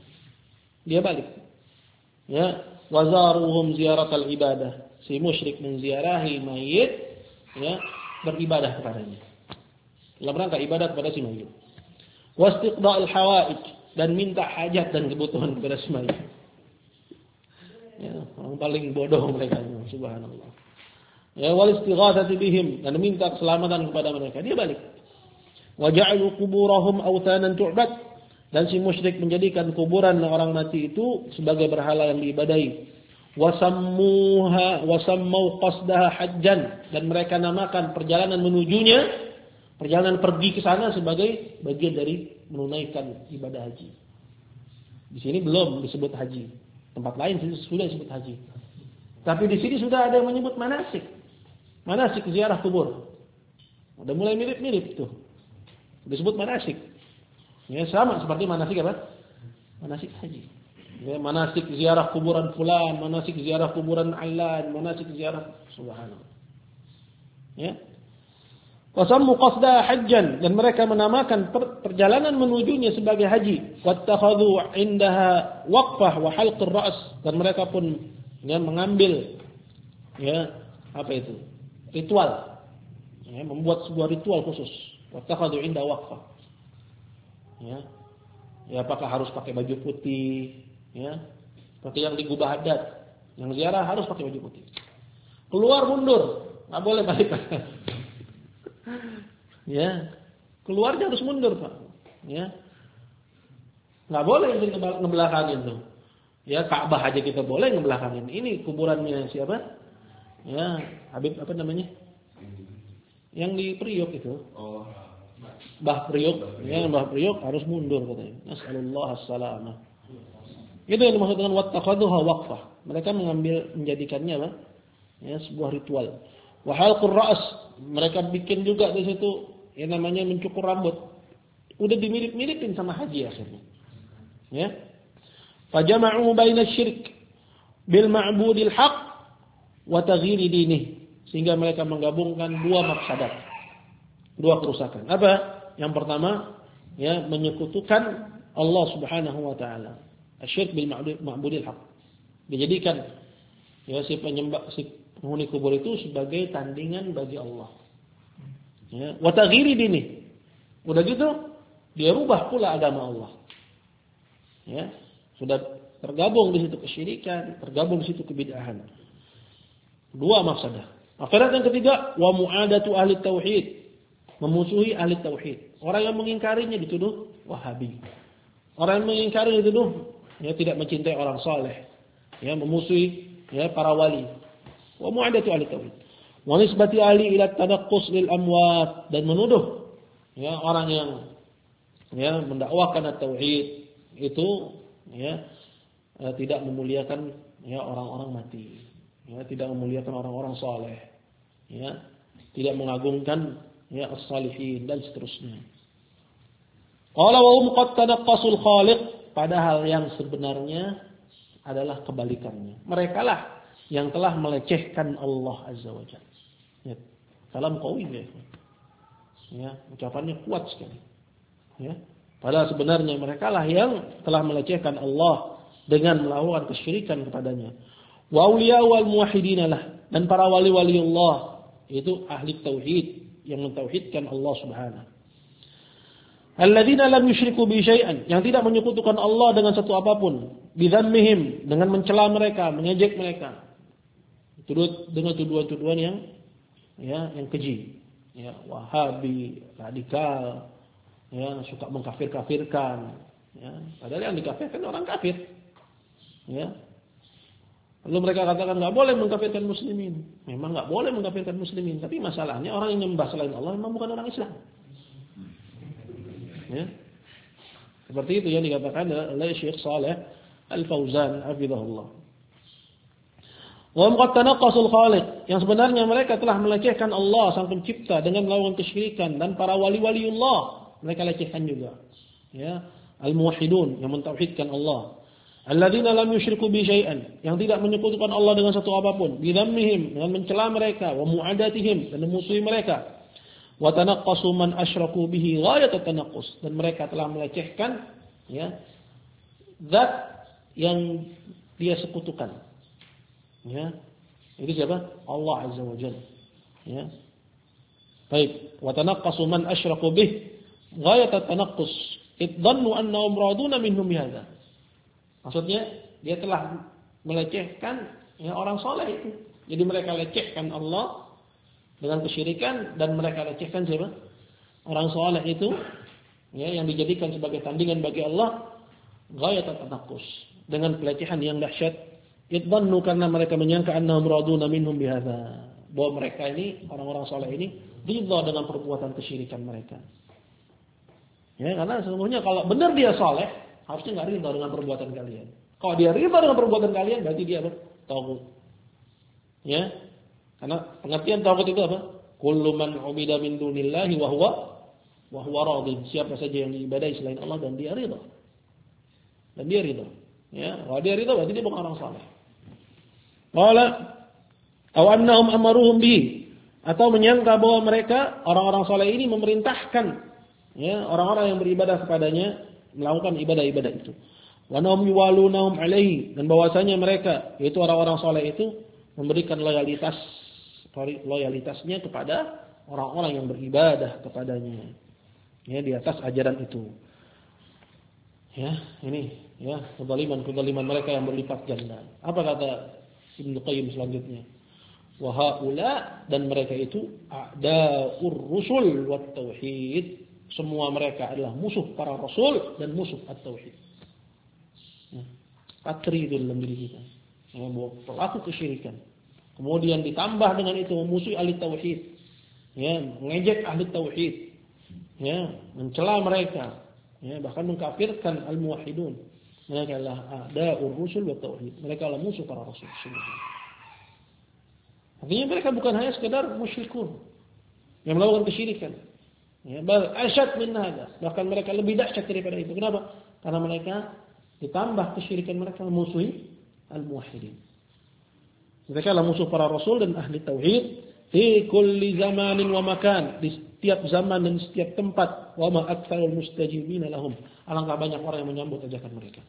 Ya, wazaruhum ziyaratal ibadah. Si musyrik menziarahi mayit, ya, beribadah kepadanya. Dalam rangka ibadah kepada si mayit. Wastiqda'il hawaij, dan minta hajat dan kebutuhan kepada si mayit. Ya, orang paling bodoh mereka, subhanallah. ya wal istighatsati bihim, dan meminta keselamatan kepada mereka. Dia balik. Wa ja'alu quburahum awthanan tu'bad, dan si musyrik menjadikan kuburan orang mati itu sebagai berhala yang diibadahi. Wa sammau qasdaha hajjan, dan mereka namakan perjalanan menujunya, perjalanan pergi ke sana sebagai bagian dari menunaikan ibadah haji. Di sini belum disebut haji. Tempat lain sudah disebut haji. Tapi di sini sudah ada yang menyebut manasik. Manasik ziarah kubur. Udah mulai mirip-mirip tuh. Disebut manasik. Ya, sama seperti manasik apa? Manasik haji. Ya, manasik ziarah kuburan fulan, manasik ziarah kuburan alan, manasik ziarah subhanallah. Ya. Wasammu qasda hajjan, dan mereka menamakan perjalanan menujunya sebagai haji. Wattakhadhu indaha waqfah wa halqur ra's, dan mereka pun ya mengambil ya apa itu? Ritual. Ya, membuat sebuah ritual khusus. Wattakhadhu indaha waqfah. Ya. Ya, apakah harus pakai baju putih, ya? Seperti yang digubah adat. Yang ziarah harus pakai baju putih. Keluar mundur, enggak boleh balik. Ya, keluarnya harus mundur, Pak. Ya, nggak boleh ngebelakangin tuh. Ya, Ka'bah aja kita boleh ngebelakangin. Ini kuburannya siapa? Ya, Habib apa namanya? Yang di Priok itu. Oh, Mbah Priok. Ya, Mbah Priok harus mundur katanya. Nasallallahu as-salamah. Itu yang dimaksud dengan wattakhadhuha waqfah. Mereka menjadikannya apa? Ya, sebuah ritual. Wa halqur ra's, mereka bikin juga di situ yang namanya mencukur rambut. Udah dimirip-miripin sama haji akhirnya. Ya. Fajama'u baina syirik bil ma'budil haq wa taghyiri dinih, sehingga mereka menggabungkan dua mafsadat. Dua kerusakan. Apa? Yang pertama, ya, menyekutukan Allah Subhanahu wa taala. Asyirk bil ma'budil haq. Dijadikan ya si penghuni kubur itu sebagai tandingan bagi Allah. Ya, wa taghyiri dini. Udah gitu, dia rubah pula agama Allah. Ya, sudah tergabung di situ kesyirikan, tergabung di situ kebid'ahan. Dua mafsadah. Akhirat yang ketiga, wa mu'adatu ahli tauhid. Memusuhi ahli tauhid. Orang yang mengingkarinya dituduh Wahabi. Orang yang mengingkari dituduh ya tidak mencintai orang saleh. Ya, memusuhi ya para wali. Wa mu'adatu ahli tauhid. Wa nisbati ahli ila tanaqqus lil amwat, dan menuduh ya orang yang ya mendakwakan at-tauhid itu ya tidak memuliakan ya orang-orang mati. Ya, tidak memuliakan orang-orang saleh. Ya, tidak mengagungkan ya as-salihin dan seterusnya. Qala wa hum qad tanaqqasul khaliq, padahal yang sebenarnya adalah kebalikannya. Merekalah yang telah melecehkan Allah Azza wa Jalla. Ya, salam qawi ya. Ya, ucapannya kuat sekali. Ya, padahal sebenarnya merekalah yang telah melecehkan Allah dengan melakukan kesyirikan kepadanya. Wa auliya wal muwahhidin lah, dan para wali-wali Allah itu ahli tauhid yang mentauhidkan Allah Subhanahu. Alladzina lam yusyriku bi syai'an, yang tidak menyekutukan Allah dengan satu apapun, bidzammihim, dengan mencela mereka, mengejek mereka. Dengan tuduhan-tuduhan yang keji. Ya, Wahabi, radikal, ya, suka mengkafir-kafirkan, ya, padahal yang dikafirkan orang kafir. Ya. Lalu mereka katakan enggak boleh mengkafirkan muslimin. Memang enggak boleh mengkafirkan muslimin, tapi masalahnya orang yang menyembah selain Allah memang bukan orang Islam. Ya. Seperti itu yang dikatakan oleh Syekh Shalih Al-Fauzan hafizahullah. Wa hum qad tanaqqasul khaliq, yang sebenarnya mereka telah melecehkan Allah sang pencipta dengan melakukan kesyirikan, dan para wali-waliullah mereka lecehkan juga. Ya, al-muwahhidun yang mentauhidkan Allah. Alladzina lam yusyriku bi syai'an, yang tidak menyekutukan Allah dengan satu apapun, bidzammihim, dengan mencela mereka, wa mu'adatihim, dan memusuhi mereka. Wa tanaqqasu man asyraku bihi ghayat at-tanaqqus, dan mereka telah melecehkan ya zat yang dia sekutukan. Ya, itu siapa? Allah Azza wa Jalla. Ya. Baik, wa tanaqqasu man asyraku bih ghayat at-tanaqqus, idhannu annahum raduna minhum bihadza. Maksudnya dia telah melecehkan ya orang saleh itu. Jadi mereka lecehkan Allah dengan kesyirikan dan mereka lecehkan siapa? Orang saleh itu, ya, yang dijadikan sebagai tandingan bagi Allah, ghayat at-tanaqqus, dengan pelecehan yang dahsyat. Idhannu, karena mereka menyangka annahum raduna minhum bihadza, bahwa mereka ini, orang-orang saleh ini ridha dengan perbuatan kesyirikan mereka. Ya, karena sesungguhnya kalau benar dia saleh, harusnya enggak ridha dengan perbuatan kalian. Kalau dia ridha dengan perbuatan kalian, berarti dia apa? Taghut. Ya. Karena pengertian taghut itu apa? Kullu man ubida min dunillahi wa huwa radin. Siapa saja yang diibadahi selain Allah dan dia ridha. Dan dia ridha. Ya, kalau dia ridha berarti dia bukan orang saleh. Qala aw annahum amaruhum bihi, atau menyangka bahwa mereka orang-orang saleh ini memerintahkan, ya, orang-orang yang beribadah kepadanya melakukan ibadah-ibadah itu. Wa nahum yuwalunahum alaihi, dan bahwasanya mereka, yaitu orang-orang saleh itu, memberikan loyalitasnya kepada orang-orang yang beribadah kepadanya, ya, di atas ajaran itu. Ya, ini, ya, kezaliman mereka yang berlipat ganda. Apa kata Ibnu Qayyim selanjutnya? Wa haula, dan mereka itu a'da'ur rusul wat tauhid. Semua mereka adalah musuh para rasul dan musuh at-tauhid. Ya. Patridul dalam diri kita. Ya, pelaku kesyirikan. Kemudian ditambah dengan itu memusuhi ahli tauhid. Ya, mengejek ahli tauhid. Ya, mencela mereka. Ya, bahkan mengkafirkan al-muwahhidun. Mereka adalah a'da'ur rusul wat tauhid. Mereka adalah musuh para rasul. Artinya mereka bukan hanya sekedar musyrikun yang melakukan kesyirikan. Ya, bal asyad min hada. Bahkan mereka lebih dahsyat daripada itu. Kenapa? Karena mereka ditambah kesyirikan mereka memusuhi al-muwahhidin. Mereka adalah musuh para rasul dan ahli tauhid fi kulli zamanin wa makan, di setiap zaman dan setiap tempat. Wa ma aktsarul mustajibina lahum. Alangkah banyak orang yang menyambut ajakan mereka.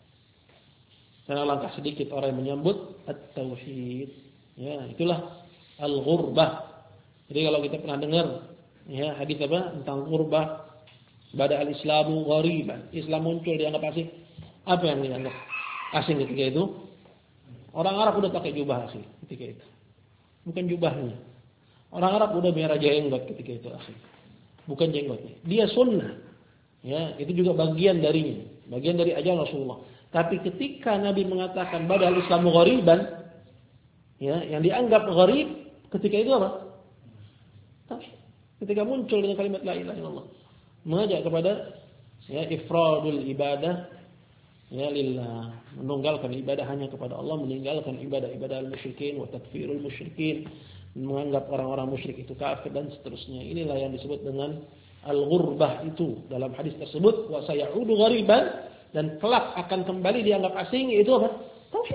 Dan alangkah sedikit orang yang menyambut at-tauhid. Ya, itulah al-ghurbah. Jadi kalau kita pernah dengar, ya, hadis apa tentang ghurbah, bada al-islamu ghariban. Islam muncul dianggap asing. Apa yang dianggap asing ketika itu? Orang Arab udah pakai jubah asing ketika itu. Bukan jubahnya. Orang Arab udah merah jenggot ketika itu asing. Bukan jenggotnya. Dia sunnah. Ya, itu juga bagian darinya. Bagian dari ajaran Rasulullah. Tapi ketika Nabi mengatakan bada al-islamu ghariban, ya, yang dianggap gharib ketika itu apa? Tauhid. Ketika muncul dengan kalimat la ilaha illallah, mengajak kepada, ya, ifradul ibadah, ya, lillah, menunggalkan ibadah hanya kepada Allah, meninggalkan ibadah-ibadah al-musyrikin wa takfirul musyrikin, menganggap orang-orang musyrik itu kafir dan seterusnya. Inilah yang disebut dengan al-ghurbah itu dalam hadis tersebut, wa sayaudu ghariban, dan kelak akan kembali dianggap asing, itu apa? Tauhid.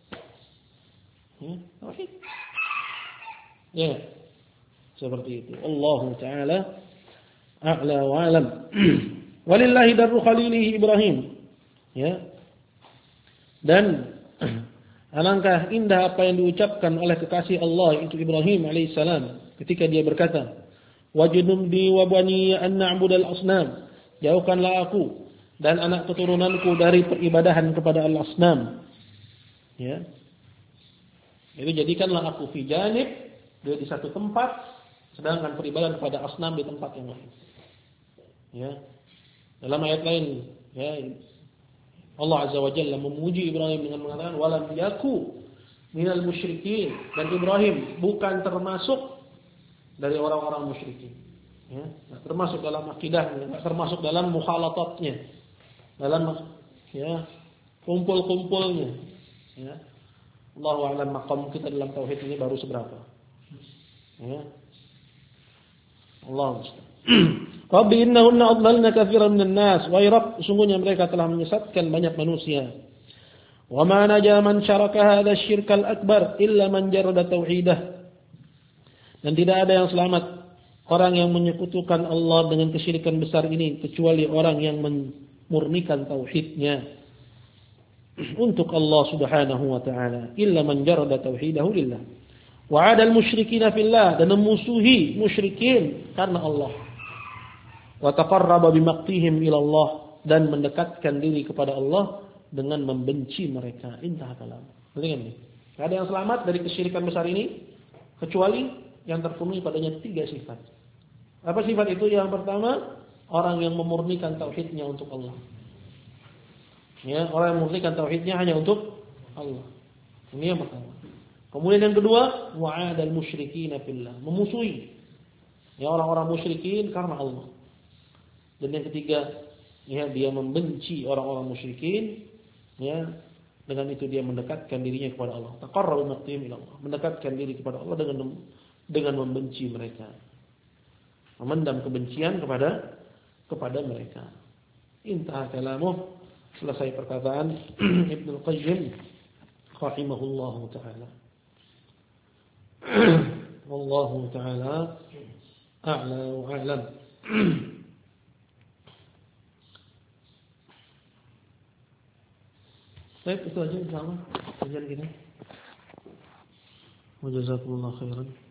Ya, tauhid. Ya. Seperti itu. Allah Ta'ala a'la wa alam. Walillahi darru khalilihi Ibrahim. Ya. Dan alangkah indah apa yang diucapkan oleh kekasih Allah itu Ibrahim alaihissalam ketika dia berkata, wajnubni wa bani an na'budal asnam. Jauhkanlah aku dan anak keturunanku dari peribadahan kepada al-asnam. Ya. Jadi jadikanlah aku fi janib, di satu tempat, sedangkan peribadahan kepada asnam di tempat yang lain. Ya. Dalam ayat lain, ya, Allah Azza wa Jalla memuji Ibrahim dengan mengatakan walam yaku minal musyrikin, dan Ibrahim bukan termasuk dari orang-orang musyrikin. Ya, termasuk dalam akidahnya, termasuk dalam mukhalatatnya, dalam, ya, kumpul-kumpulnya. Ya. Allahu a'lam maqam kita dalam tauhid ini baru seberapa. Ya. Allah musta'an. Rabbi innahunna adlalna katsiran minan nas, wa rabb, sungguhnya mereka telah menyesatkan banyak manusia. Wa ma naja man syaraka hadha asy-syirkal akbar illa man jarada tauhidah. Dan tidak ada yang selamat, orang yang menyekutukan Allah dengan kesyirikan besar ini, kecuali orang yang memurnikan tauhidnya untuk Allah Subhanahu wa taala, illa man jarada tauhidahu lillah. Wa 'ada al-musyrikina fillah, dan memusuhi musyrikin karena Allah. Wa taqarraba bimaqtihim ila Allah, dan mendekatkan diri kepada Allah dengan membenci mereka. Intah kalam. Dengar ini. Enggak ada yang selamat dari kesyirikan besar ini kecuali yang terpenuhi padanya 3 sifat. Apa sifat itu? Yang pertama, orang yang memurnikan tauhidnya untuk Allah. Ya, orang yang memurnikan tauhidnya hanya untuk Allah. Ini yang pertama. Kemudian yang kedua, wa'adal musyrikina fillah, memusuhi ya orang-orang musyrikin karena Allah. Dan yang ketiga, ya, dia membenci orang-orang musyrikin, ya, dengan itu dia mendekatkan dirinya kepada Allah. Taqarrabu maqtim ila Allah, mendekatkan diri kepada Allah dengan membenci mereka. Memendam kebencian kepada mereka. Intah kalamuh, selesai perkataan Ibnu Qayyim rahimahullahu taala. Wallahu taala a'la wa a'lam. Baik, itu aja insyaallah kajian kita. Wa jazakumullahu khairan.